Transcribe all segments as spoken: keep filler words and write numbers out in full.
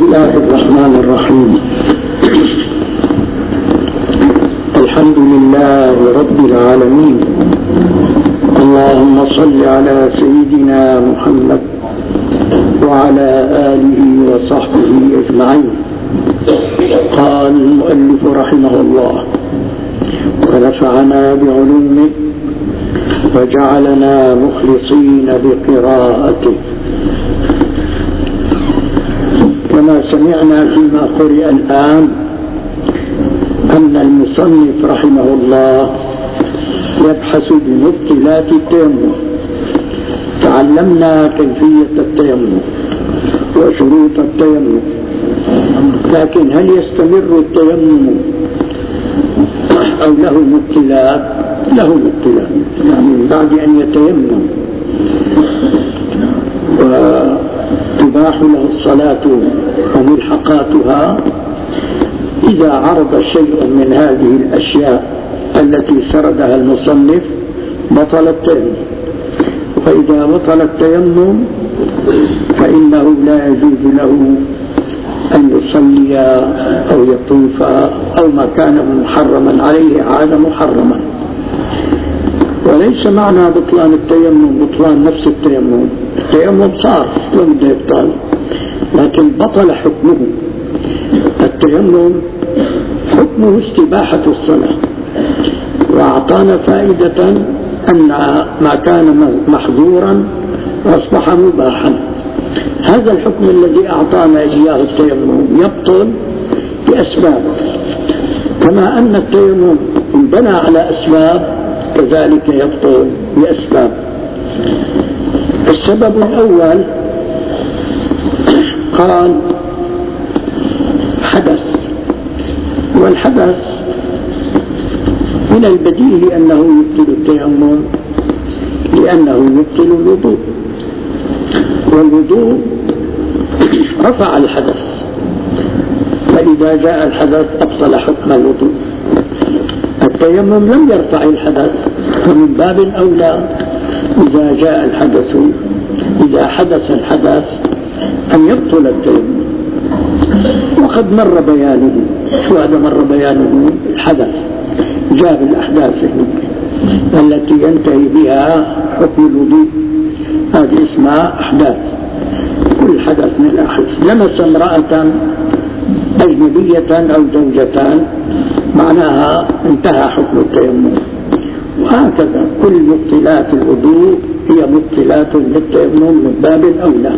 الله الرحمن الرحيم. الحمد لله رب العالمين. اللهم صل على سيدنا محمد وعلى آله وصحبه أجمعين. قال المؤلف رحمه الله: ونفعنا بعلومه وجعلنا مخلصين بقراءته. كما سمعنا فيما قرئ الآن أن المصنف رحمه الله يبحث بمبطلات التيمم. تعلمنا كيفية التيمم وشروط التيمم، لكن هل يستمر التيمم أو له مبطلات؟ له مبطلات، يعني بعد أن يتيمم وتباح له الصلاة وملحقاتها، إذا عرض شيء من هذه الأشياء التي سردها المصنف بطل التيمم. فإذا بطل التيمم فإنه لا يجوز له أن يصلي أو يطوف أو ما كان محرما عليه عاد محرما. وليس معنى بطلان التيمم بطلان نفس التيمم. التيمم صار لم يبطل، لكن بطل حكمه. التيمم حكمه استباحة الصلاة، وأعطانا فائدة أن ما كان محظورا أصبح مباحا. هذا الحكم الذي أعطانا إياه التيمم يبطل بأسباب، كما أن التيمم إن بنى على أسباب كذلك يبطل بأسباب. السبب الأول قال حدث، والحدث من البديهي أنه يبطل التيمم لأنه يبطل الوضوء، والوضوء رفع الحدث، فإذا جاء الحدث أبطل حكم الوضوء. التيمم لم يرفع الحدث، فمن باب الأولى إذا جاء الحدث إذا حدث الحدث أن يبطل التيمم. وقد مر بيانه. شو هذا مر بيانه؟ الحدث جاب الأحداث التي ينتهي بها حكم الوضوء، هذه اسمها أحداث. كل حدث من الأحداث. لمس امرأة أجنبية أو زوجتان معناها انتهى حكم التيمم. وهكذا كل مبطلات الوضوء هي مبطلات للتيمم من باب الأولى.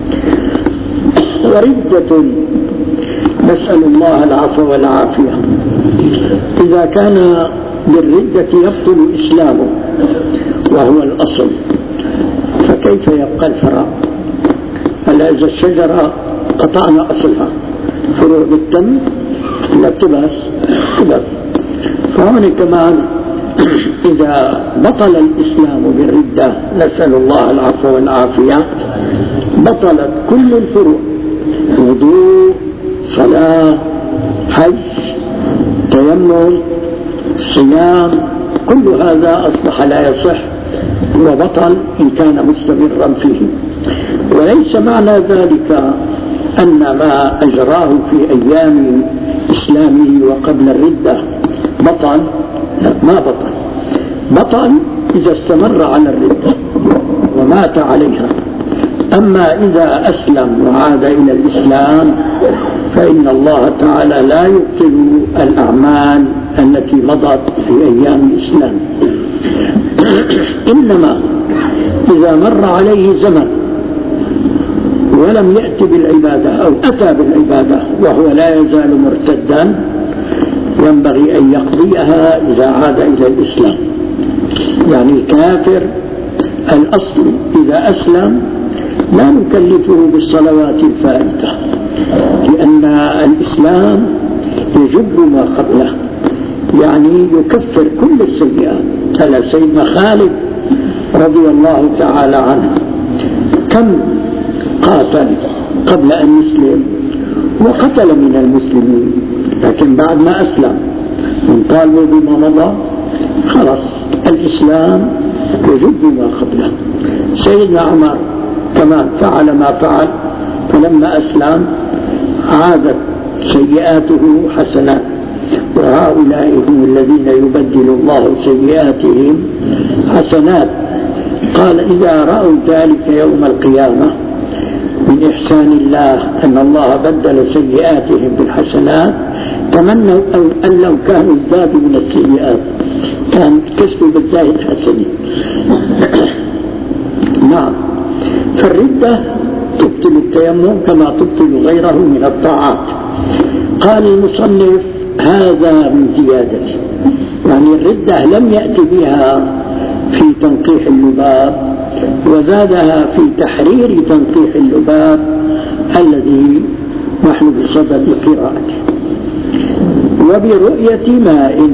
وردة نسأل الله العفو والعافية. إذا كان بالردة يبطل إسلامه وهو الأصل، فكيف يبقى الفرع؟ ألا إذا الشجرة قطعنا أصلها، فروع بالتم لا تبس تبس. فهون كمان إذا بطل الإسلام بالردة نسأل الله العفو والعافية بطلت كل الفروع: وضوء، صلاة، حج، تيمم، صيام، كل هذا أصبح لا يصح وبطل إن كان مستمرا فيه. وليس معنى ذلك أن ما أجراه في أيام إسلامه وقبل الردة بطل. لا، ما بطل. بطل إذا استمر على الردة ومات عليها. أما إذا أسلم وعاد إلى الإسلام فإن الله تعالى لا يبطل الأعمال التي مضت في أيام الإسلام. إنما إذا مر عليه زمن ولم يأتي بالعبادة أو أتى بالعبادة وهو لا يزال مرتدا، ينبغي أن يقضيها إذا عاد إلى الإسلام. يعني الكافر الأصل إذا أسلم لا نكلفه بالصلوات الفائتة، لأن الإسلام يجب ما قبله، يعني يكفر كل السيئات. على سيدنا خالد رضي الله تعالى عنه كم قاتل قبل أن يسلم وقتل من المسلمين، لكن بعد ما أسلم من طالبوا بما مضى خلص الإسلام يجب ما قبله. سيدنا عمر كمان فعل ما فعل، فلما أسلم عادت سيئاته حسنات، وهؤلاء هم الذين يبدل الله سيئاتهم حسنات. قال إذا رأوا ذلك يوم القيامة من إحسان الله أن الله بدل سيئاتهم بالحسنات تمنوا أن لو كانوا ازدادوا من السيئات كان كسبوا بالزايد حسنة. نعم. فالردة تبطل التيمم كما تبطل غيره من الطاعات. قال المصنف هذا من زيادة، يعني الردة لم يأتي بها في تنقيح اللباب، وزادها في تحرير تنقيح اللباب الذي نحن بصدد قراءته. وبرؤية ماء،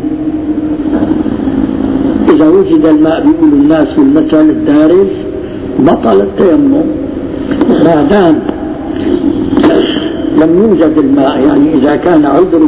إذا وجد الماء بيقول الناس في المثل الدارج بطل التيمم ما دام لم يوجد الماء، يعني إذا كان عذره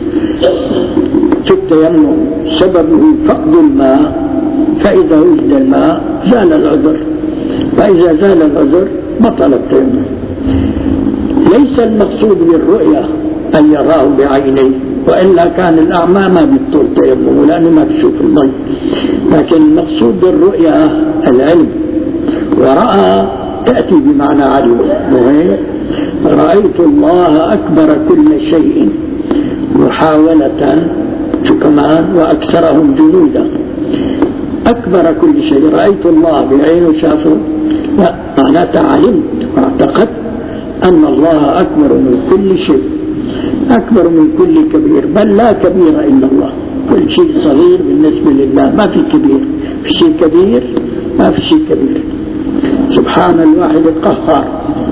في التيمم سببه فقد الماء فإذا وجد الماء زال العذر، فإذا زال العذر بطل التيمم. ليس المقصود بالرؤية أن يراه بعينيه، وإلا كان الأعمى ما بيبطل تيمم لأنه ما بيشوف الماء، لكن المقصود بالرؤية العلم. ورأى تأتي بمعنى علم، رأيت الله أكبر كل شيء محاولة كمان وأكثرهم جنودا. أكبر كل شيء، رأيت الله بعينه شافه، لا معناته علمت واعتقدت أن الله أكبر من كل شيء، أكبر من كل كبير، بل لا كبير إلا الله، كل شيء صغير بالنسبة لله، ما في كبير، في شيء كبير ما في شيء كبير، سبحان الواحد القهار.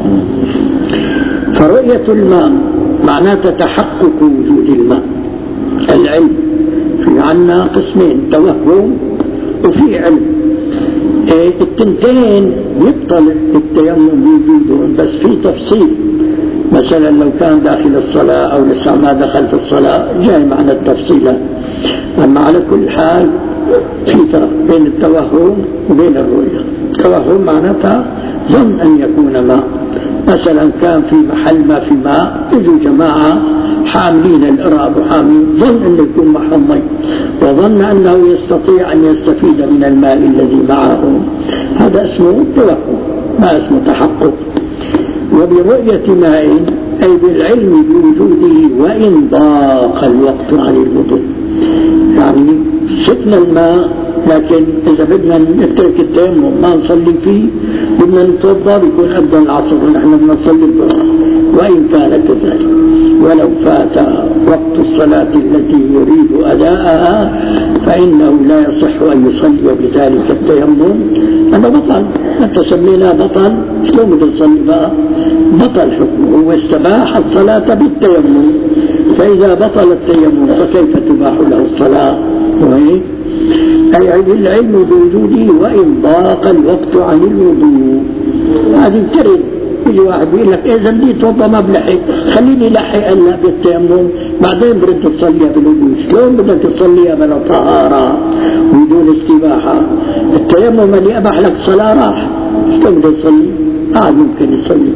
فرؤية الماء معناته تحقق وجود الماء. العلم في عنا قسمين، توهم وفي علم. إيه التنتين يبطل التيمم بوجودهم، بس في تفصيل. مثلا لو كان داخل الصلاة أو لسه ما دخل في الصلاة جاي معنى التفصيلات. أما على كل حال في فرق بين التوهم وبين الرؤية. التوهم معناتها ظن أن يكون ماء، مثلا كان في محل ما في ماء، يجوا جماعة حاملين الإراب وحاملين، ظن أن يكون معهم ماء، وظن أنه يستطيع أن يستفيد من الماء الذي معه، هذا اسمه توهم ما اسمه تحقق. وبرؤية ماء أي بالعلم بوجوده وإن ضاق الوقت عن الوضوء، يعني شفنا الماء لكن إذا بدنا نترك التيمم ما نصلي فيه بدنا نتوضأ بيكون أبدا العصر ونحن بنصلي الظهر، وإن كان كذلك ولو فات وقت الصلاة التي يريد أداءها فإنه لا يصح أن يصلي بذلك التيمم، أما بطل أنت سمينا بطل، شلون بدنا نصلي بقى؟ بطل حكمه واستباح الصلاة بالتيمم، فإذا بطل التيمم فكيف تباح له الصلاة؟ وهي أي العلم بوجوده وإن ضاق الوقت عن الوضوء. هذه ترد يجي واحد يقول لك إذا بدي توضأ ما بلحق، خليني لحق ألا بالتيمم بعدين برد تصليها بالوضوء. شلون بدك تصليها بلا طهارة بدون استباحة؟ التيمم اللي أباح لك الصلاة راح، شلون بدك تصلي؟ عاد ممكن يصلي.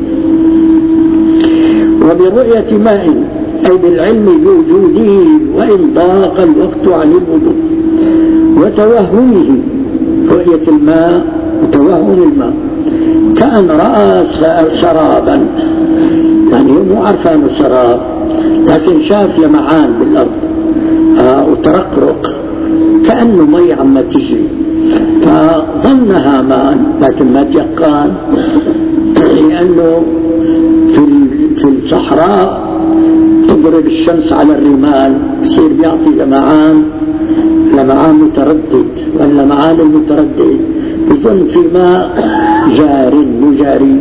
وبرؤية ماء أي بالعلم بوجوده وإن ضاق الوقت عن الوضوء. وتوهمه رؤية الماء وتوهم الماء كأن رأى سرابا، يعني هو مو عرفان السراب لكن شاف لمعان بالأرض آه وترقرق كأنه مي عم تجري، فظنها ماء لكن ما تيقن، لأنه في في الصحراء تضرب الشمس على الرمال يصير بيعطي لمعان، لمعان متردد، واللمعان المتردد يظن في ماء جار مجاري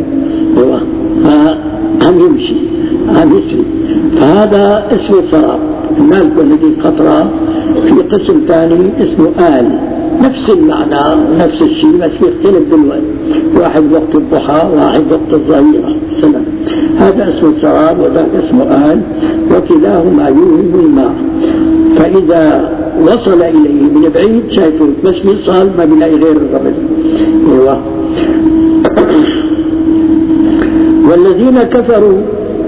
عم يمشي عم يسري، فهذا اسمه سراب. الماء الذي قطرة في قسم ثاني اسمه آل، نفس المعنى نفس الشيء بس يختلف بالوقت، واحد وقت الضحى واحد وقت الظهيرة السلام، هذا اسمه سراب وذاك اسمه آل، وكلاهما يوهم الماء. فإذا وصل إليه من بعيد شايفه بس بيصل ما بيلاقي غير الرمل. ايوه. والذين كفروا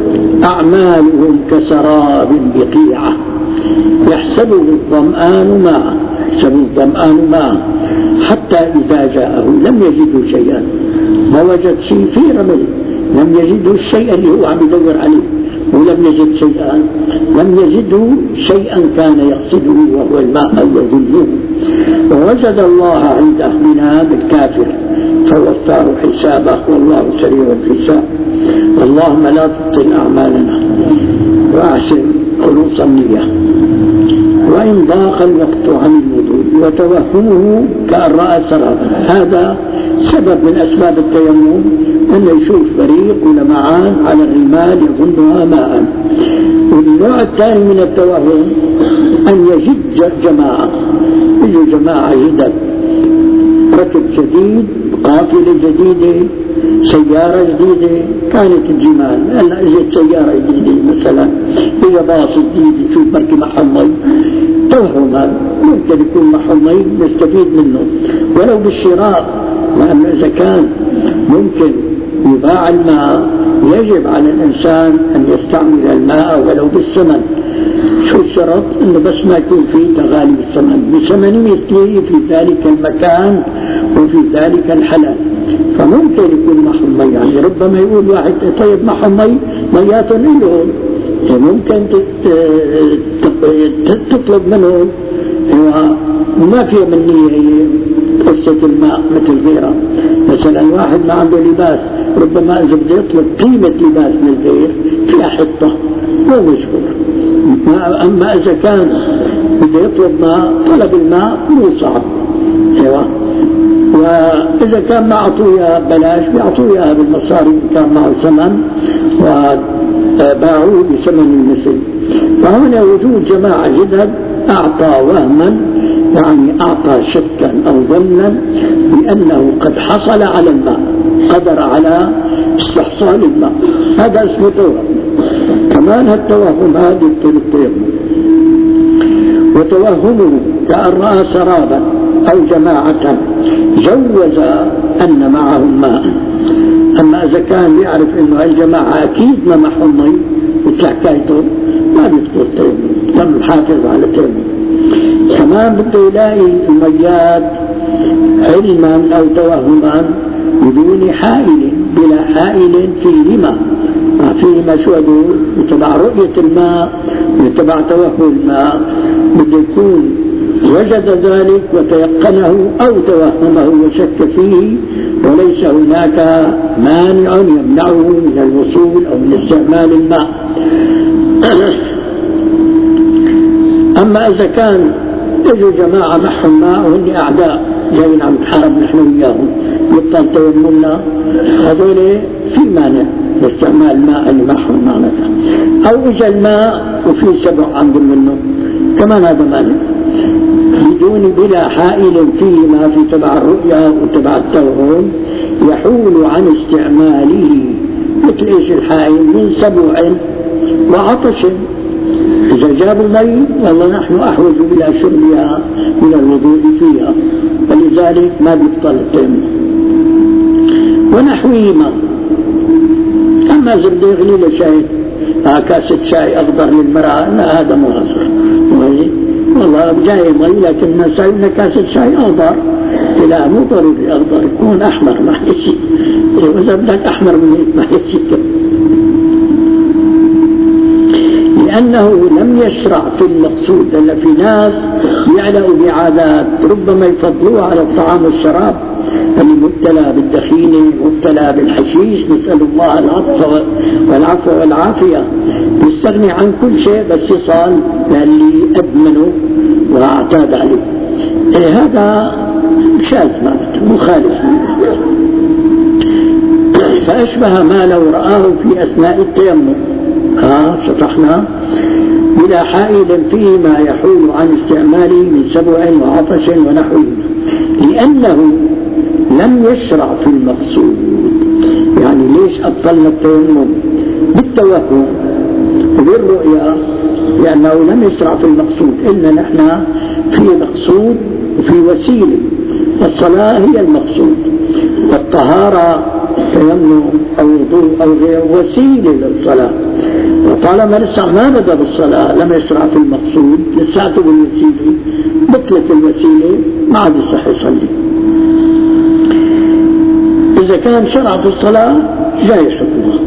أعمالهم كسراب بقيعة يحسبه الظمآن ماء يحسبه الظمآن ماء حتى إذا جاءه لم يجدوا شيئا، ما وجد شيء في رمل، لم يجدوا الشيء اللي هو عم يدور عليه، ولم يجد شيئا، لم يجدوا شيئا كان يقصده وهو الماء أو يظنه. ووجد الله عنده من هذا الكافر فوفاه حسابه والله سريع الحساب. اللهم لا تبطل أعمالنا وأحسن خلوص النية. وإن ضاق الوقت عن الوضوء وتوهمه كأن رأى سرابا، هذا سبب من أسباب التيمم، أن يشوف بريق ولمعان على الرمال يظنها ماء. والنوع الثاني من التوهم أن يجد جماعة، يجوا جماعة جدد، ركب جديد، قافلة جديدة، سيارة جديدة، كانت الجمال هلا اجت سيارة جديدة مثلا، هي باص جديد، يشوف بركي محل مي، توهم هذا ممكن يكون محل مي نستفيد منه ولو بالشراء، لأن إذا كان ممكن يباع الماء يجب على الإنسان أن يستعمل الماء ولو بالثمن. شو الشرط؟ إنه بس ما يكون فيه تغالي الثمن، بثمن مثله في ذلك المكان وفي ذلك الحلال. فممكن يكون محل مي، يعني ربما يقول واحد طيب محل مي ميات لهم، ممكن تطلب منهم وما في مني قصة الماء مثل غيرها. مثلا واحد ما عنده لباس، ربما إذا بده يطلب قيمة لباس من الغير فيها حطة مو مشهور. أما إذا كان بده يطلب ماء، طلب الماء مو صعب. ايوه. وإذا كان ما أعطوها بلاش بيعطوها بالمصاري، كان معه ثمن وباعوه بثمن المثل. فهنا وجود جماعة جدد أعطى وهما، يعني أعطى شكا أو ظنا بأنه قد حصل على الماء، قدر على استحصال الماء، هذا اسمه توهم. كمان التوهم هذا التيمم. وتوهمه كأن رأى سرابا أو جماعة جوز أن معهم ماء. أما إذا كان يعرف أنه الجماعة أكيد ما معهم مي مثل حكايته ما بيفطر تيمم، لم يحافظ على التيمم. كمان بده يلاقي الميات علما أو توهما بدون حائل، بلا حائل فيهما، فيهما شو هدول؟ يتبع رؤية الماء ويتبع توهم الماء، بده يكون وجد ذلك وتيقنه أو توهمه وشك فيه، وليس هناك مانع يمنعه من الوصول أو من استعمال الماء. أما إذا كان يجوا جماعة معهم ماء وهن أعداء جايين عم نتحارب نحن وياهم، يبطل تيممنا، هذول في مانع لاستعمال الماء اللي معهم معناتها. أو إجا الماء وفي سبع عندهم منه، كمان هذا مانع بدون بلا حائل فيما في تبع الرؤيا وتبع التوهم يحول عن استعماله. مثل ايش الحائل؟ من سبع وعطش، إذا جابوا مي والله نحن أحوج إلى شربها من الوضوء فيها، فلذلك ما بيبطل التيمم. ونحوهما. أما إذا بده يغلي له شاي، كاسة شاي أخضر للمرأة، لا هذا مو أصغر، والله جاي مي لكن سايبنا كاسة شاي أخضر، لا مو ضروري أخضر، يكون أحمر ما يصير، وإذا بدك أحمر من هيك ما يصير. لأنه لم يشرع في المقصود. إلا في ناس يعلقوا بعادات ربما يفضلوها على الطعام والشراب، اللي مبتلى بالدخينة مبتلى بالحشيش، نسأل الله العفو والعفو والعافية، يستغني عن كل شيء بس يصال للي أدمنه واعتاد عليه. إيه هذا شاذ معناته مخالف، فأشبه ما لو رآه في أثناء التيمم. ها شطحنا بلا حائل فيه ما يحول عن استعماله من سبع وعطش ونحوه، لأنه لم يشرع في المقصود. يعني ليش أبطلنا التيمم؟ بالتوهم وبالرؤيا، لأنه لم يشرع في المقصود. إلا نحن في مقصود وفي وسيلة، الصلاة هي المقصود، والطهارة تيمم أو وضوء أو غير وسيلة للصلاة، وطالما لسه ما بدأ بالصلاة لم يشرع في المقصود لساته بالوسيلة بطلت الوسيلة ما عاد يصح يصلي. إذا كان شرع في الصلاة جاي حكمها،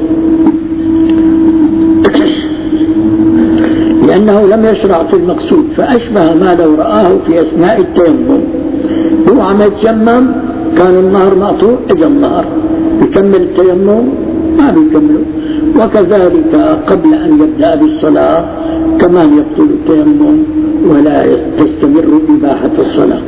لأنه لم يشرع في المقصود، فأشبه ما لو رآه في أثناء التيمم. هو عم يتيمم كان النهر مقطوع، اجى النهر يكمل التيمم ما بيكمله، وكذلك قبل أن يبدأ بالصلاة كمان يبطل التيمم ولا تستمر إباحة الصلاة.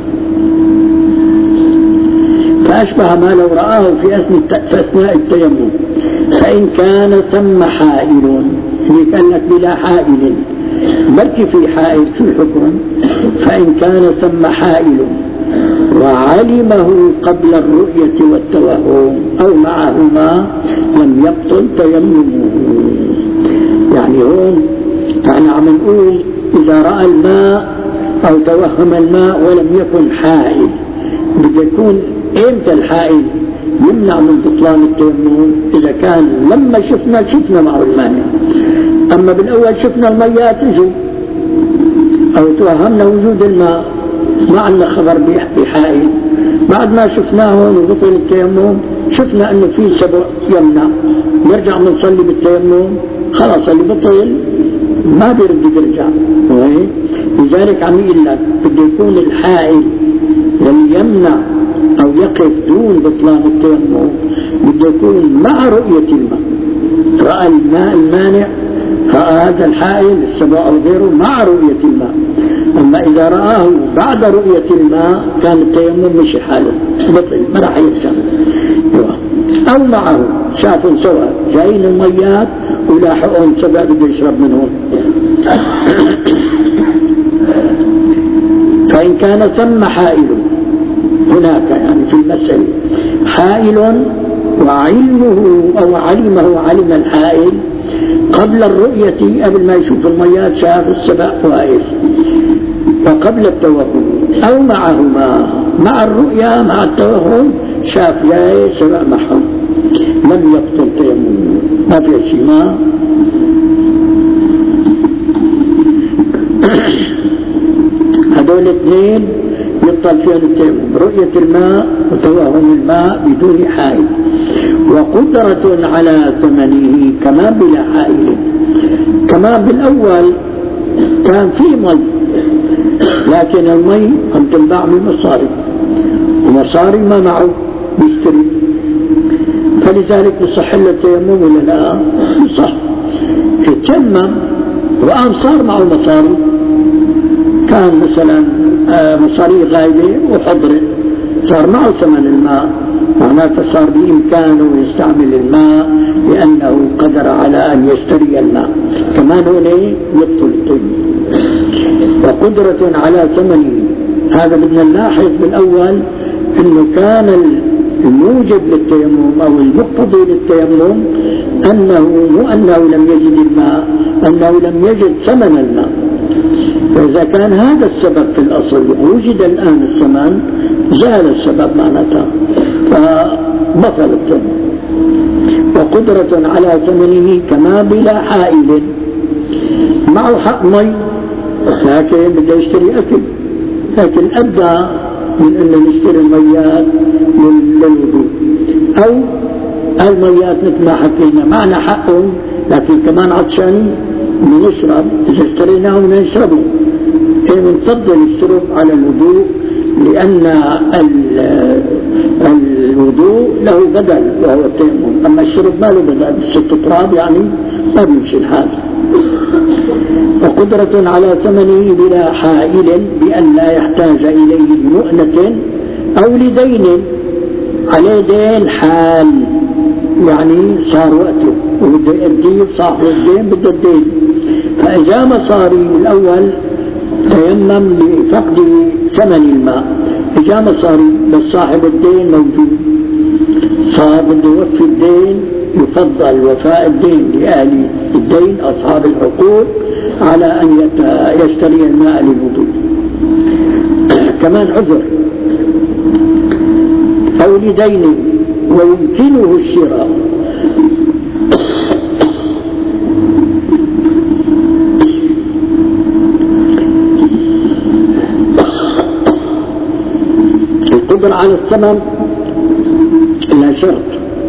فأشبه ما لو رآه في أثناء التيمم. فإن كان ثم حائل، يعني قال لك بلا حائل بلكي في حائل في الحكم، فإن كان ثم حائل وعلمه قبل الرؤية والتوهم أو معهما لم يبطل تيممه. يعني هون يعني عم نقول إذا رأى الماء أو توهم الماء ولم يكن حائل، بده يكون إمتى الحائل يمنع من بطلان التيمم؟ إذا كان لما شفنا شفنا معه المانع، أما بالأول شفنا المياه تجي أو توهمنا وجود الماء ما عندنا خبر بحائل، بعد ما شفناه وبطل التيمم شفنا أنه في سبع يمنع، نرجع بنصلي بالتيمم خلاص اللي بطل ما بيرد يرجع. لذلك عم يقول لك بده يكون الحائل اللي يمنع أو يقف دون بطلان التيمم بده يكون مع رؤية الماء. رأى الماء المانع فهذا الحائل السبع أو غيره مع رؤية الماء، أما إذا رآه بعد رؤية الماء كان التيمم مش حاله بطل ما راح يرجع. أو معه شافوا سوا جايين الميات ولاحقون سبع بده يشرب منهم. فإن كان ثم حائل هناك يعني في المسألة حائل وعلمه أو علمه علم الحائل قبل الرؤية، قبل ما يشوف الميات شاف السبع واقف وقبل التوهم، أو معهما مع الرؤيا مع التوهم شاف جاي سبع معهم لم يبطل تيمم ما في شيء. ما هذول الاثنين يبطل فيهم التيمم، رؤية الماء وتوهم الماء بدون حائل. وقدرة على ثمنه كما بلا حائل، كما بالأول كان في مي لكن المي عم تنباع بمصاري ومصاري ما معه بيشتري، فلذلك بصح له التيمم ولا لا؟ بصح. يتيمم وقام صار معه مصاري، كان مثلا مصاري غايبة وحضرت صار معه ثمن الماء، معناته صار بإمكانه يستعمل الماء لأنه قدر على أن يشتري الماء، كمان هنا يبطل التيمم. وقدرة على ثمنه، هذا بدنا نلاحظ بالأول أنه كان الموجب للتيمم أو المقتضي للتيمم أنه مو أنه لم يجد الماء، أنه لم يجد ثمن الماء. فإذا كان هذا السبب في الأصل وجد الآن الثمن زال السبب معناتها فبطل التيمم. وقدرة على ثمنه كما بلا حائل، معه حق مي لكن بده يشتري أكل، لكن أدى من أنه يشتري الميات للوضوء، أو الميات مثل ما حكينا معنا حقهم لكن كمان عطشانين بنشرب، إذا اشتريناهم بنشربه. بنفضل الشرب على الوضوء لأن الوضوء له بدل وهو التيمم، أما الشرب ما له بدل، ست تراب يعني ما بيمشي الحال. وقدرة على ثمنه بلا حائل بأن لا يحتاج إليه لمؤنة أو لدين، عليه دين حال يعني صار وقته وبده يأديه صاحب الدين بده الدين، فإذا مصاري الأول تيمم لفقد ثمن الماء، إذا مصاري بس صاحب الدين موجود صار بده يوفي الدين، يفضل وفاء الدين لأهل الدين أصحاب الحقوق على أن يشتري الماء للوضوء. كمان عذر أو لدين ويمكنه الشراء. القدرة على الثمن لا شرط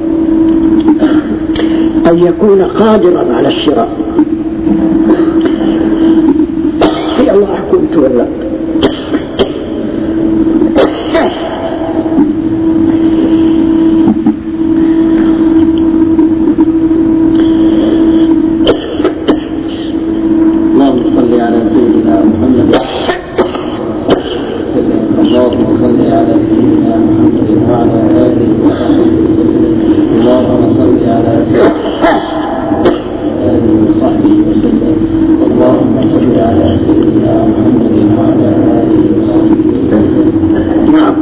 أن يكون قادرا على الشراء. يا الله حكمت ولا اللهم صل على سيدنا محمد. اللهم صل على سيدنا محمد وعلى آله وصحبه وسلم. اللهم صل على سيدنا آله وصحبه وسلم. اللهم صل على سيدنا محمد وعلى آله وصحبه وسلم. نعم.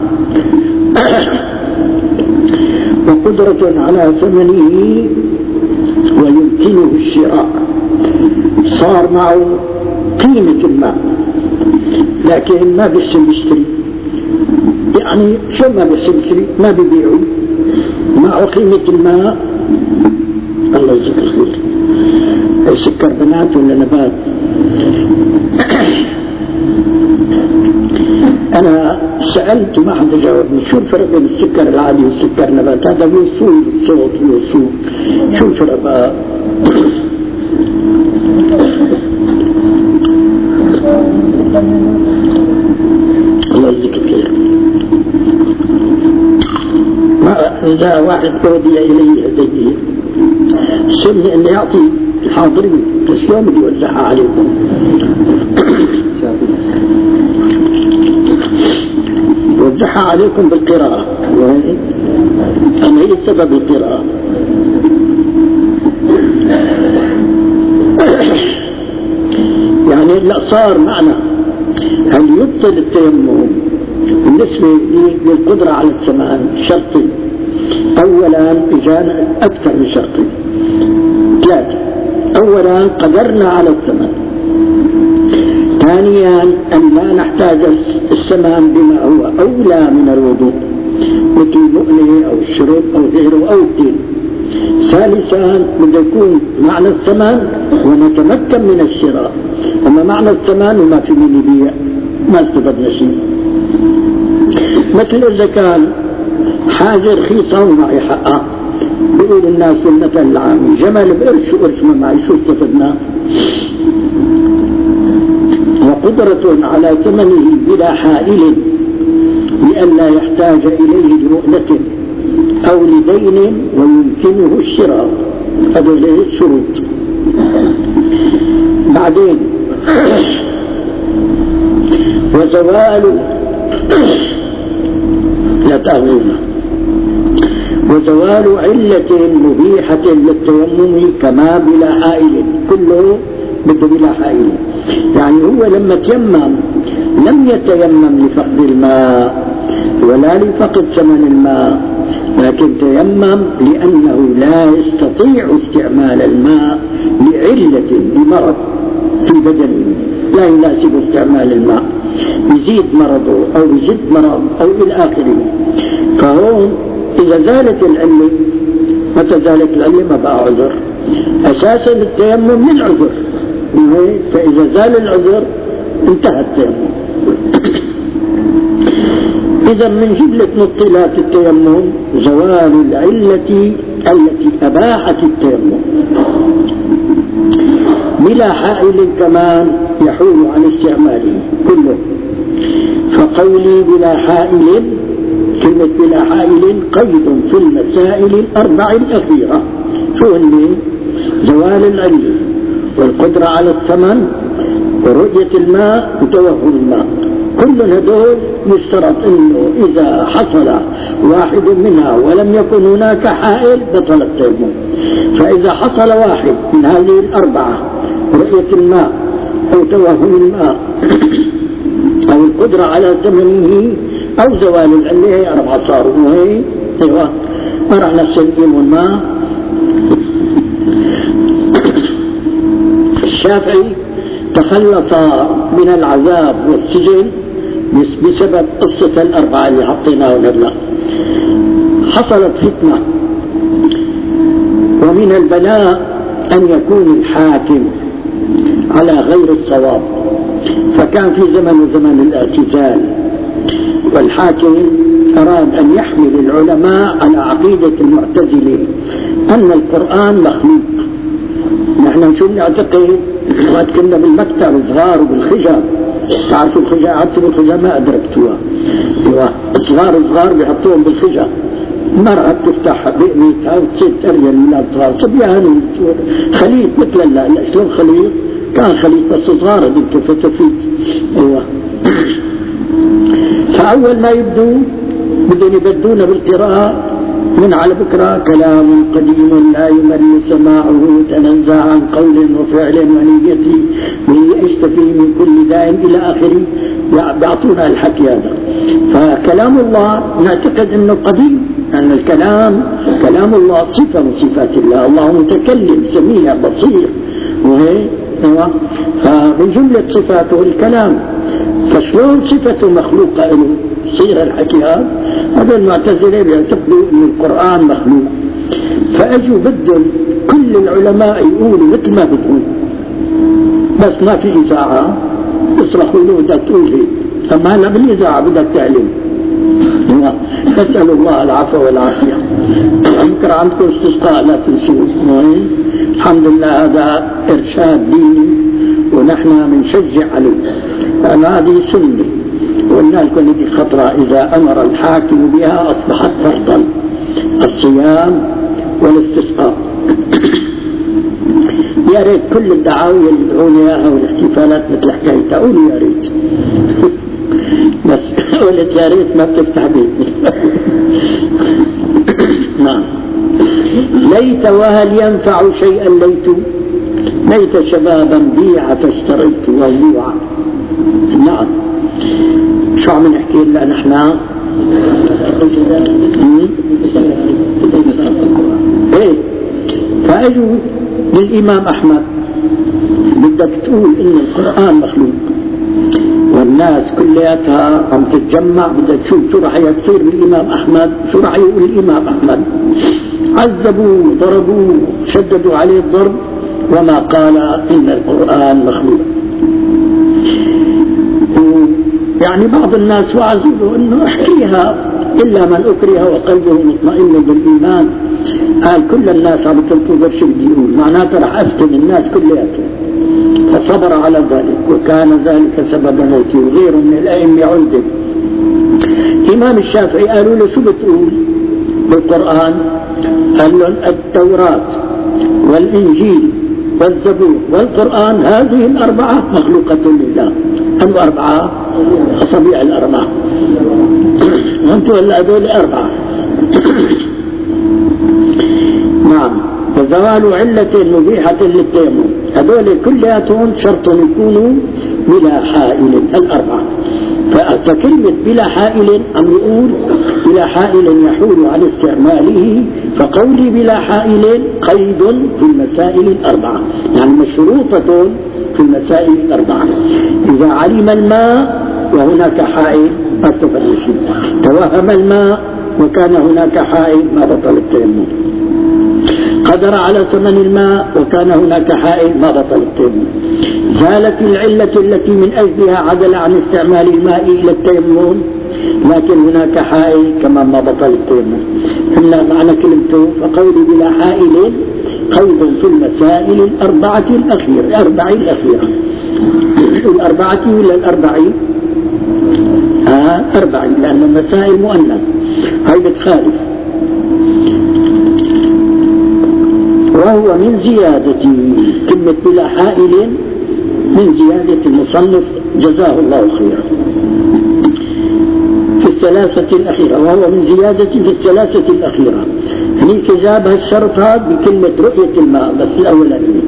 وقدرة على ثمنه ويمكنه الشراء، صار معه قيمة الماء لكن ما بيحسن يشتري. يعني شو ما بيحسن يشتري؟ ما بيبيعه، معه قيمة الماء. الله يجزيك الخير. السكر بنات ولا نبات؟ أنا سألت ما حد جاوبني شو الفرق بين السكر العادي والسكر النبات. هذا بيوصول الصوت بيوصول. شو الفرق بقى؟ الله يجزيك الخير. إذا واحد أودي إليه هدية سمي أن يعطي الحاضرين تسليم يوزعها عليكم. وزعها عليكم بالقراءة، أنا هي سبب القراءة. يعني لا صار معنا هل يبطل التيمم بالنسبة للقدرة على السماء شرطي. أولا إجانا أكثر من شرطي ثلاثة. أولا قدرنا على الثمن. ثانيا أن لا نحتاج السماء بما هو أولى من الوضوء مثل المؤنة أو الشرب أو غيره أو الدين. ثالثا بده يكون معنى الثمن ونتمكن من الشراء. أما معنى الثمن وما في من يبيع ما استفدنا شيء. مثل إذا كان حاجة رخيصة ومعي حقها، بيقول الناس بالمثل العامي جمل بقرش وقرش ما معي، شو استفدنا؟ وقدرة على ثمنه بلا حائل لئلا يحتاج إليه لمؤنة أو لدين ويمكنه الشراء. هذول الشروط. بعدين وزوال لا تأويل وزوال علة مبيحة للتيمم كما بلا حائل، كله بده بلا حائل. يعني هو لما تيمم لم يتيمم لفقد الماء ولا لفقد ثمن الماء، لكن تيمم لأنه لا يستطيع استعمال الماء لعلة لمرض في بدنه لا يناسب استعمال الماء، يزيد مرضه أو يزيد مرض أو إلى آخره. فهون إذا زالت العلة، متى زالت العلة ما بقى عذر. أساسا التيمم للعذر، فإذا زال العذر انتهى التيمم. إذا من جملة مبطلات التيمم زوال العلة التي أباحت التيمم بلا حائل كمان يحول عن استعماله كله. فقولي بلا حائل، كلمة بلا حائل قيد في المسائل الأربع الأخيرة. شو هن؟ زوال العلة والقدرة على الثمن ورؤية الماء وتوهم الماء. كل هدول يشترط انه اذا حصل واحد منها ولم يكن هناك حائل بطل التيمم. فاذا حصل واحد من هذه الاربعة، رؤية الماء او توهم الماء او القدرة على ثمنه او زوال العلة، هي اربعة صاروا. وهي ايوه ما راح نسلم الماء. الشافعي تخلص من العذاب والسجن بسبب قصة الأربعة اللي حطيناه لله. حصلت فتنة، ومن البلاء أن يكون الحاكم على غير الصواب، فكان في زمن زمن الاعتزال، والحاكم أراد أن يحمل العلماء على عقيدة المعتزلة أن القرآن مخلوق. نحن شو نعتقد؟ وقت كنا بالمكتب صغار وبالخجر، تعرفوا الخجر، قعدتوا بالخجر ما أدركتوها، صغار صغار بيحطوهم بالخجر، مرأة تفتح بيتها وتصير تريا الولاد صغار، صبيان خليط مثل الله، شلون خليط؟ كان خليط بس صغار هذيك فتفيت. ايوه. فأول ما يبدو بدهم يبدون بالقراءة من على بكرة كلام قديم لا يمل سماعه، تنزع عن قول وفعل ونية يشتفي من كل داء إلى آخره، بيعطونا الحكي هذا. فكلام الله نعتقد أنه قديم، أن الكلام كلام الله صفة من صفات الله، الله متكلم سميع بصير، وهي فمن جملة صفاته الكلام، فشلون صفته مخلوقة له صير الحكي هذا؟ هذا المعتزلة بيعتقدوا أن القرآن مخلوق، فأجوا بدهم كل العلماء يقولوا مثل ما بدهم، بس ما في إذاعة، يصرخوا له بدك تقول هيك، أما هلا بالإذاعة بدك تعلم. نسأل الله العفو والعافية. يمكن عندكم استسقاء لا تنسوا، الحمد لله هذا إرشاد ديني ونحن بنشجع عليه، لأن هذه سنة، وقلنا لكم هذه خطرة إذا أمر الحاكم بها أصبحت فرضا، الصيام والاستسقاء. يا ريت كل الدعاوي اللي يدعون إياها والاحتفالات مثل حكايتها قولوا يا ريت، بس قلت يا ريت ما بتفتح بيتي. نعم. ليت وهل ينفع شيئا ليت، ليت شبابا بيع فاشتريت وضيوعا. نعم. شو عم نحكي لنا نحن؟ ايه. فاجوا للإمام أحمد، بدك تقول إن القرآن مخلوق والناس كلياتها عم تتجمع، بدك تشوف شو رح يصير بالإمام أحمد، شو رح يقول الإمام أحمد. عذبوا ضربوا شددوا عليه الضرب وما قال إن القرآن مخلوق. يعني بعض الناس وعزوا له إنه احكيها إلا من أكره وقلبه مطمئن بالإيمان. قال كل الناس عم تنتظر شو بدي يقول، معناته رح أفتن الناس كلياتهم، فصبر على ذلك وكان ذلك سبب موته. وغيره من الأئمة عندك إمام الشافعي قالوا له شو بتقول بالقرآن؟ قال لهم التوراة والإنجيل والزبور والقرآن هذه الأربعة مخلوقة لله. أنو أربعة؟ أصابع الأربعة، وأنتوا هلا هذول أربعة. نعم. وزوال علة مبيحة للتيمم، هذول كلياتهم شرط يكونوا بلا حائل، الأربعة. فكلمة بلا حائل عم يقول بلا حائل يحول عن استعماله، فقولي بلا حائل قيد في المسائل الأربعة، يعني مشروطة في المسائل الأربعة. إذا علم الماء وهناك حائل ما استفاد شيء، توهم الماء وكان هناك حائل ما بطل التيمم، قدر على ثمن الماء وكان هناك حائل ما بطل التيمم، زالت العلة التي من أجلها عدل عن استعمال الماء إلى التيمم لكن هناك حائل كما ما بطل التيمم. إلا معنى كلمته فقولي بلا حائل قيد في المسائل الأربعة الأخيرة، الأربع الأخيرة. الأربعة ولا الأربعين؟ آه أربعين، لأن المسائل مؤنث هاي بتخالف. وهو من زيادة كلمة بلا حائل، من زيادة المصنف جزاه الله خيرا في الثلاثة الأخيرة، وهو من زيادة في الثلاثة الأخيرة. هنيك جابها الشرط هذا بكلمة رؤية الماء بس الأولانية.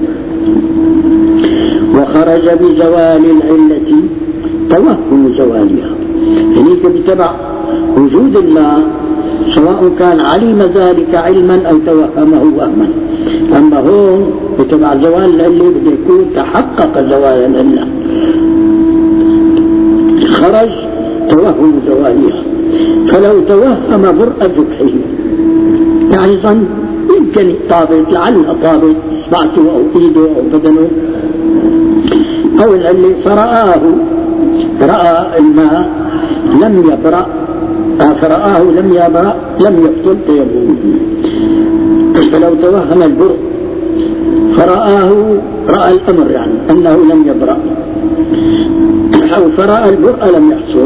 وخرج بزوال العلة توهم زوالها، هنيك بتبع وجود الماء سواء كان علم ذلك علما أو توهمه وهما. أما هون بتبع زوال العلة بده يكون تحقق زوال العلة، خرج توهم زوالها. فلو توهم برء ذبحه يعني ظن يمكن طابت، لعلها طابت إصبعته أو إيده أو بدنه أو العلة، فرآه رأى الماء لم يبرأ، فرآه لم يبرأ لم يبطل تيممه. فلو توهم البرء فرآه رأى الأمر يعني أنه لم يبرأ، أو فرأى البرء لم يحصل.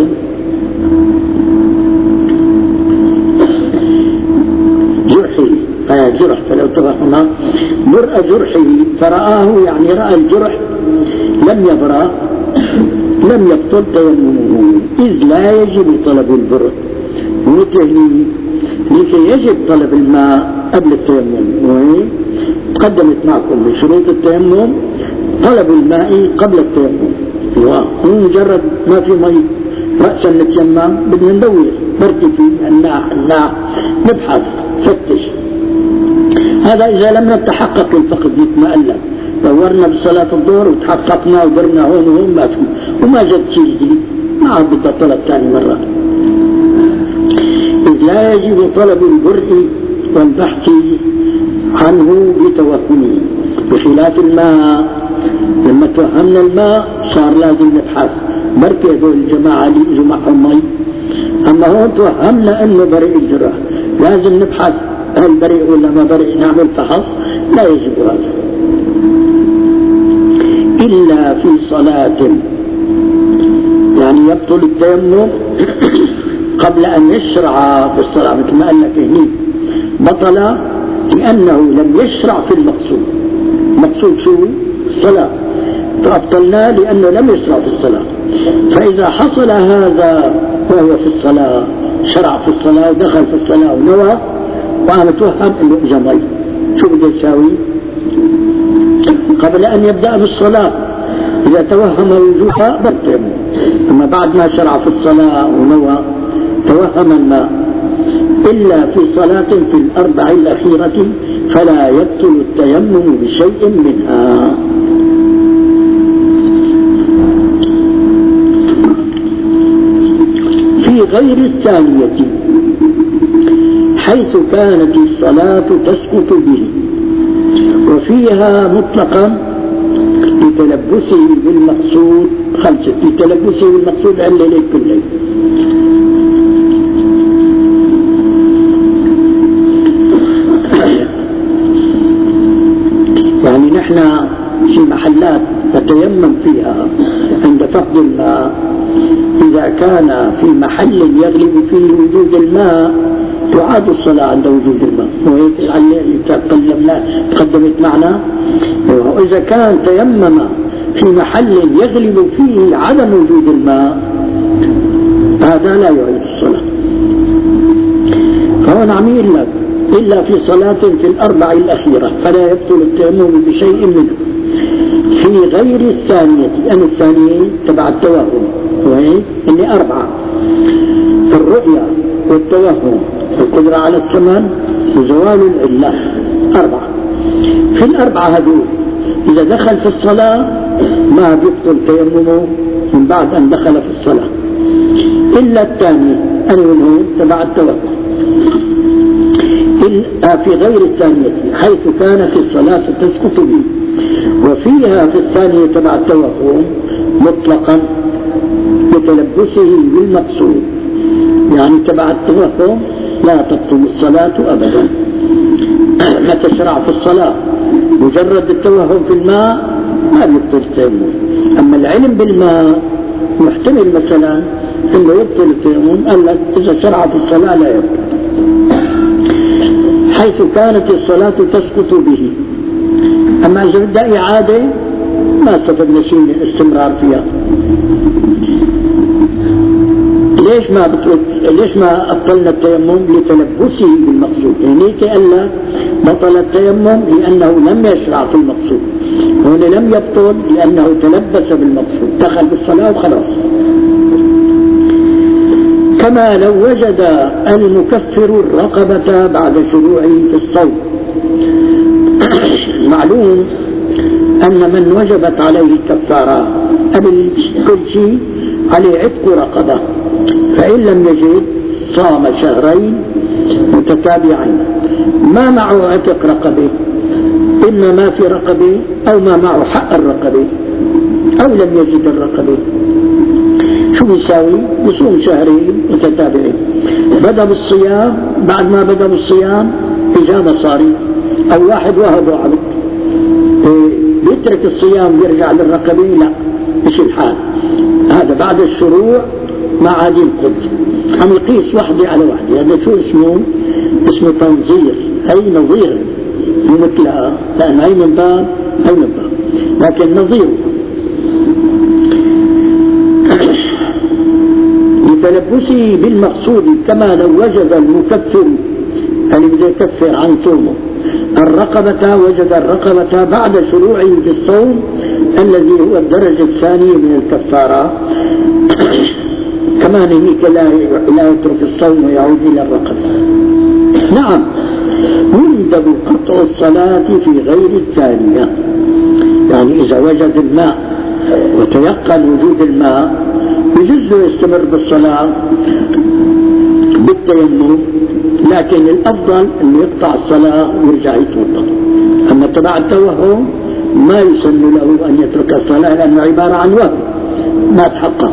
جرحه آه جرح، فلو توهم برء جرحه فرآه يعني رأى الجرح لم يبرأ لم يبطل تيممه، إذ لا يجب طلب البرء. مثل لكي يجب طلب الماء قبل التيمم، تقدمت معكم بشروط التيمم طلب الماء قبل التيمم، ومجرد ما في مي رأسا نتيمم بدنا ندور بركي في الناح الناح نبحث فتش. هذا إذا لم نتحقق الفقد نتمألف، دورنا بصلاة الظهر وتحققنا ودرنا هون وهون ما في وما جد شيء جديد، ما عاد بدها طلب ثاني مرة. إذ لا يجب طلب البرء والبحث عنه بتوهمه، بخلاف الماء. لما توهمنا الماء صار لازم نبحث، بركي هذول الجماعة اللي يجوا معهم مي، أما هون توهمنا أنه بريء الجرح لازم نبحث هل بريء ولا ما بريء، نعمل فحص، لا يجب هذا إلا في صلاة، يعني يبطل التيمم قبل أن يشرع في الصلاة، مثل ما قال لك هني بطل لأنه لم يشرع في المقصود. مقصود شو؟ الصلاة، فأبطلناه لأنه لم يشرع في الصلاة. فإذا حصل هذا وهو في الصلاة، شرع في الصلاة ودخل في الصلاة ونوى وأنا توهم أنه إجا مي، شو بده يساوي؟ قبل أن يبدأ بالصلاة إذا توهم وجوبها بطل، أما بعد ما شرع في الصلاة ونوى توهم الماء إلا في صلاة في الأربع الأخيرة فلا يبطل التيمم بشيء منها. في غير الثانية حيث كانت الصلاة تسقط به، وفيها مطلقا لتلبسه بالمقصود خلصت، لتلبسه بالمقصود عن ليلة كله. يعني نحن في محلات نتيمم فيها عند فقد الماء، إذا كان في محل يغلب فيه وجود الماء تعاد الصلاة عند وجود الماء، وهيك اللي تقدمنا تقدمت معنا. وإذا كان تيمم في محل يغلب فيه عدم وجود الماء هذا لا يعيد الصلاة. فهو نعم لك إلا في صلاة في الأربع الأخيرة فلا يبطل التيمم بشيء منه. في غير الثانية، أن الثانية تبع التوهم وهي إني أربعة: الرؤيا والتوهم والقدرة على الثمن وزوال العلة، أربعة. في الأربعة هذول إذا دخل في الصلاة ما بيبطل تيممه من بعد أن دخل في الصلاة، إلا الثانية أنه تبع التوهم. في غير الثانية حيث كانت الصلاة تسقط به، وفيها في الثانية تبع التوهم مطلقا لتلبسه بالمقصود، يعني تبع التوهم لا تبطل الصلاة أبدا. ما تشرع في الصلاة مجرد التوهم في الماء ما بيبطل التيمم. أما العلم بالماء محتمل مثلا أنه يبطل التيمم، قال لك إذا شرع في الصلاة لا يبطل. حيث كانت الصلاة تسقط به، أما إذا بدأ إعادة ما استفدنا شيء من الاستمرار فيها. ليش ما بطلت؟ ليش ما أبطلنا التيمم؟ لتلبسه بالمقصود. يعني كأن بطل التيمم لأنه لم يشرع في المقصود، هنا لم يبطل لأنه تلبس بالمقصود، دخل بالصلاة وخلاص. كما لو وجد المكفر الرقبة بعد شروعه في الصوم. معلوم أن من وجبت عليه الكفارة قبل كل شيء عليه عتق رقبة، فإن لم يجد صام شهرين متتابعين. ما معه عتق رقبة، إما ما في رقبة أو ما معه حق الرقبة أو لم يجد الرقبة، شو يساوي؟ يصوم شهرين متتابعين. بدأ بالصيام، بعد ما بدأ بالصيام إجا مصاري، أو واحد وهبه عبد بيترك الصيام يرجع للرقبة، لا مش الحال هذا. بعد الشروع ما عاد ينقض، عم يقيس وحدة على وحدة. هذا شو اسمه؟ اسمه تنظير، أي نظير مثلها، لأن أي من باب أي من باب، لكن نظير لتلبسه بالمقصود، كما لو وجد المكفر اللي بده يكفر عن صومه الرقبة، وجد الرقبة بعد شروعه في الصوم الذي هو الدرجة الثانية من الكفارة، كمان هيك لا يترك الصوم ويعود إلى الرقبة. نعم، يندب قطع الصلاة في غير الثانية، يعني إذا وجد الماء وتيقن وجود الماء يجوز له يستمر بالصلاة بالتيمم، لكن الأفضل أن يقطع الصلاة ويرجع يتوضأ. أما تبع التوهم ما يسن له أن يترك الصلاة، لأنه عبارة عن وهم ما تحقق.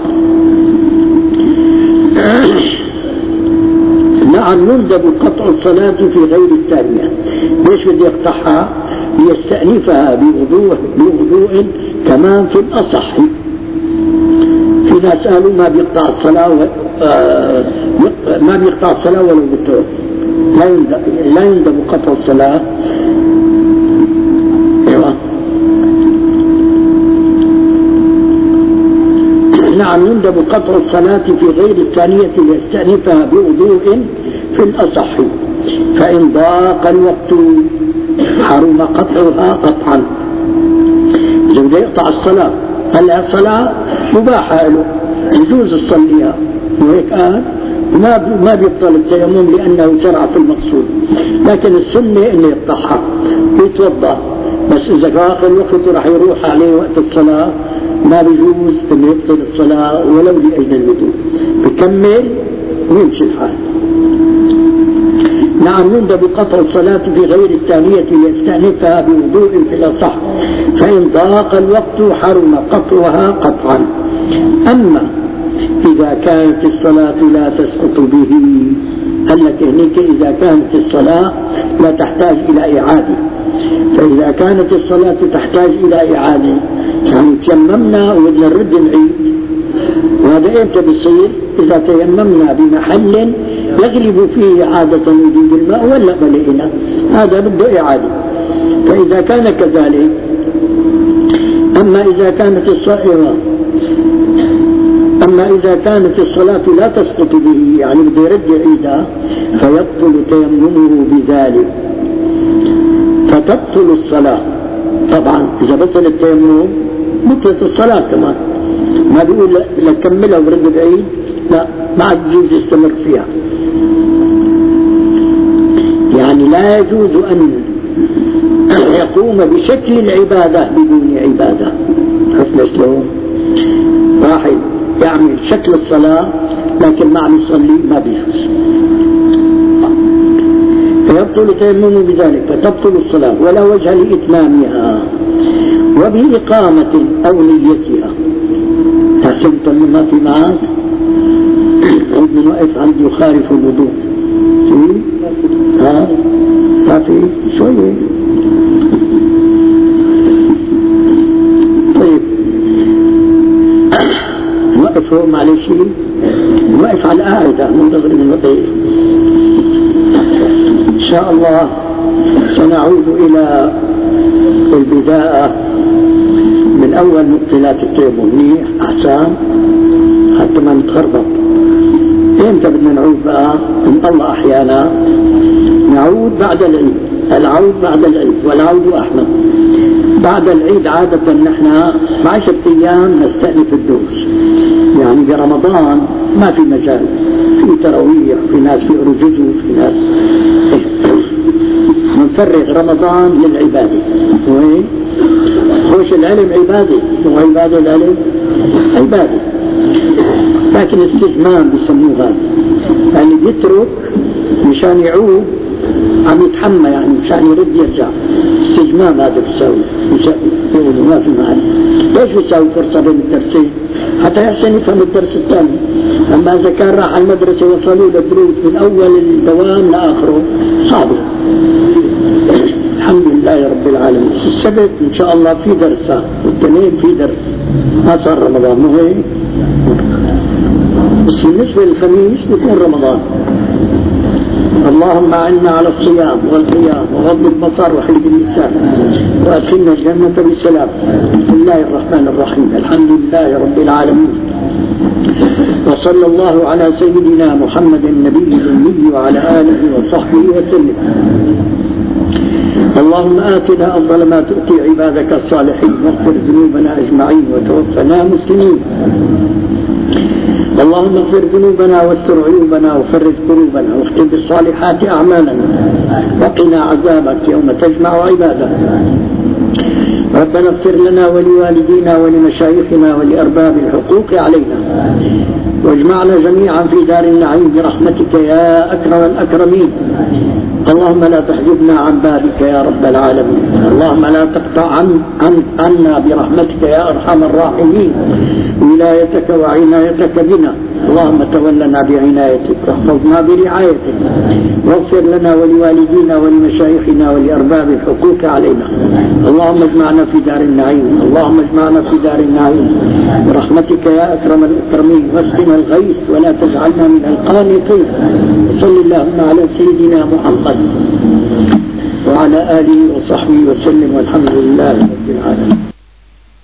نعم، يندب قطع الصلاة في غير الثانية. ليش بده يقطعها؟ ليستأنفها بوضوء بوضوء كمان في الأصح. في ناس قالوا ما بيقطع الصلاة و... آه... ما بيقطع الصلاة ولو بالتوضؤ، لا يندب لا يندب قطع الصلاة. ايوه نعم، يندب قطع الصلاة في غير الثانية ليستأنفها بوضوء في الأصح، فإن ضاق الوقت حرم قطعها قطعا. إذا بده يقطع الصلاة، هلا الصلاة مباحة له يجوز الصليها، وهيك قال ما ما بيبطل التيمم لأنه شرع في المقصود، لكن السنة إنه يقطعها ويتوضأ. بس إذا باقي الوقت راح يروح عليه وقت الصلاة ما بيجوز إنه يبطل الصلاة ولو لأجل الوضوء، بكمل ويمشي الحال. نعم، يندب قطع الصلاة في غير الثانية ليستأنفها بوضوء في الأصح، فإن ضاق الوقت حرم قطعها قطعا. أما إذا كانت الصلاة لا تسقط به، قال لك هنيك إذا كانت الصلاة لا تحتاج إلى إعادة، فإذا كانت الصلاة تحتاج إلى إعادة يعني تيممنا وبدنا نرد نعيد، وهذا إمتى بيصير؟ إذا تيممنا بمحل يغلب فيه عادة وجود الماء ولا بلئنا، هذا بده إعادة. فإذا كان كذلك، أما إذا كانت الصلاة أما إذا كانت الصلاة لا تسقط به يعني بده يرد يعيدها، فيبطل تيممه بذلك، فتبطل الصلاة. طبعا إذا بطل التيمم بطلت الصلاة كمان، ما بيقول لك كملها ورد بعيد، لا، ما عاد يجوز يستمر فيها. يعني لا يجوز أن يقوم بشكل العبادة بدون عبادة. عرفنا شلون؟ واحد يعمل شكل الصلاة لكن ما عم يصلي، ما بيجوز، فيبطل تيممه بذلك، فتبطل الصلاة ولا وجه لإتمامها وبإقامة أو نيتها. تحسنت ما في معاك عندنا واقف عندي يخالف الوضوء، ها ما في شوية. طيب وقف هو معلش، وقف على القاعدة من ظهر من لطيف. إن شاء الله سنعود إلى البداية من أول مبطلات التيمم، منيح أحسن حتى ما نتخربط. إمتى بدنا نعود بقى؟ إن الله أحيانا نعود بعد العيد، العود بعد العيد والعود أحمد. بعد العيد عادة نحن بعشرة أيام نستأنف الدروس، يعني برمضان ما في مجال، في تراويح، في ناس بيقروا جزء، في ناس نفرغ رمضان للعبادة. وين؟ خوش العلم عبادة، وعبادة العلم عبادة، لكن استجمام بيسموه هذا، يعني بيترك مشان يعود عم يتحمى يعني مشان يرد يرجع. استجمام هذا بيساوي يقولوا ما في معنى. ليش بيساوي فرصة بين الدرسين حتى يحسن يفهم الدرس الثاني. أما إذا كان راح المدرسة وصلوا للدروس من أول الدوام لآخره صعب. الحمد لله رب العالمين. السبت إن شاء الله في درس والاثنين في درس ما صار رمضان مو هيك. بس بالنسبة للخميس بيكون رمضان. اللهم أعنا على الصيام والقيام وغض البصر وحلق اللسان وأدخلنا الجنة بسلام. بسم الله الرحمن الرحيم. الحمد لله رب العالمين، وصلى الله على سيدنا محمد النبي الأمي وعلى آله وصحبه وسلم. اللهم آتنا أفضل ما تؤتي عبادك الصالحين واغفر ذنوبنا أجمعين وتوفنا مسلمين. اللهم اغفر ذنوبنا واستر عيوبنا وفرج قلوبنا واختم بالصالحات أعمالنا وقنا عذابك يوم تجمع عبادك. ربنا اغفر لنا ولوالدينا ولمشايخنا ولأرباب الحقوق علينا، واجمعنا جميعا في دار النعيم برحمتك يا أكرم الأكرمين. اللهم لا تحجبنا عن بابك يا رب العالمين. اللهم لا تقطع عن عن عنا برحمتك يا أرحم الراحمين ولايتك وعنايتك بنا. اللهم تولنا بعنايتك واحفظنا برعايتك، واغفر لنا ولوالدينا ولمشايخنا ولأرباب الحقوق علينا. اللهم اجمعنا في دار النعيم. اللهم اجمعنا في دار النعيم برحمتك يا أكرم الأكرمين، واسقنا الغيث ولا تجعلنا من القانطين. وصل اللهم على سيدنا محمد وعلى آله وصحبه وسلم، والحمد لله رب العالمين.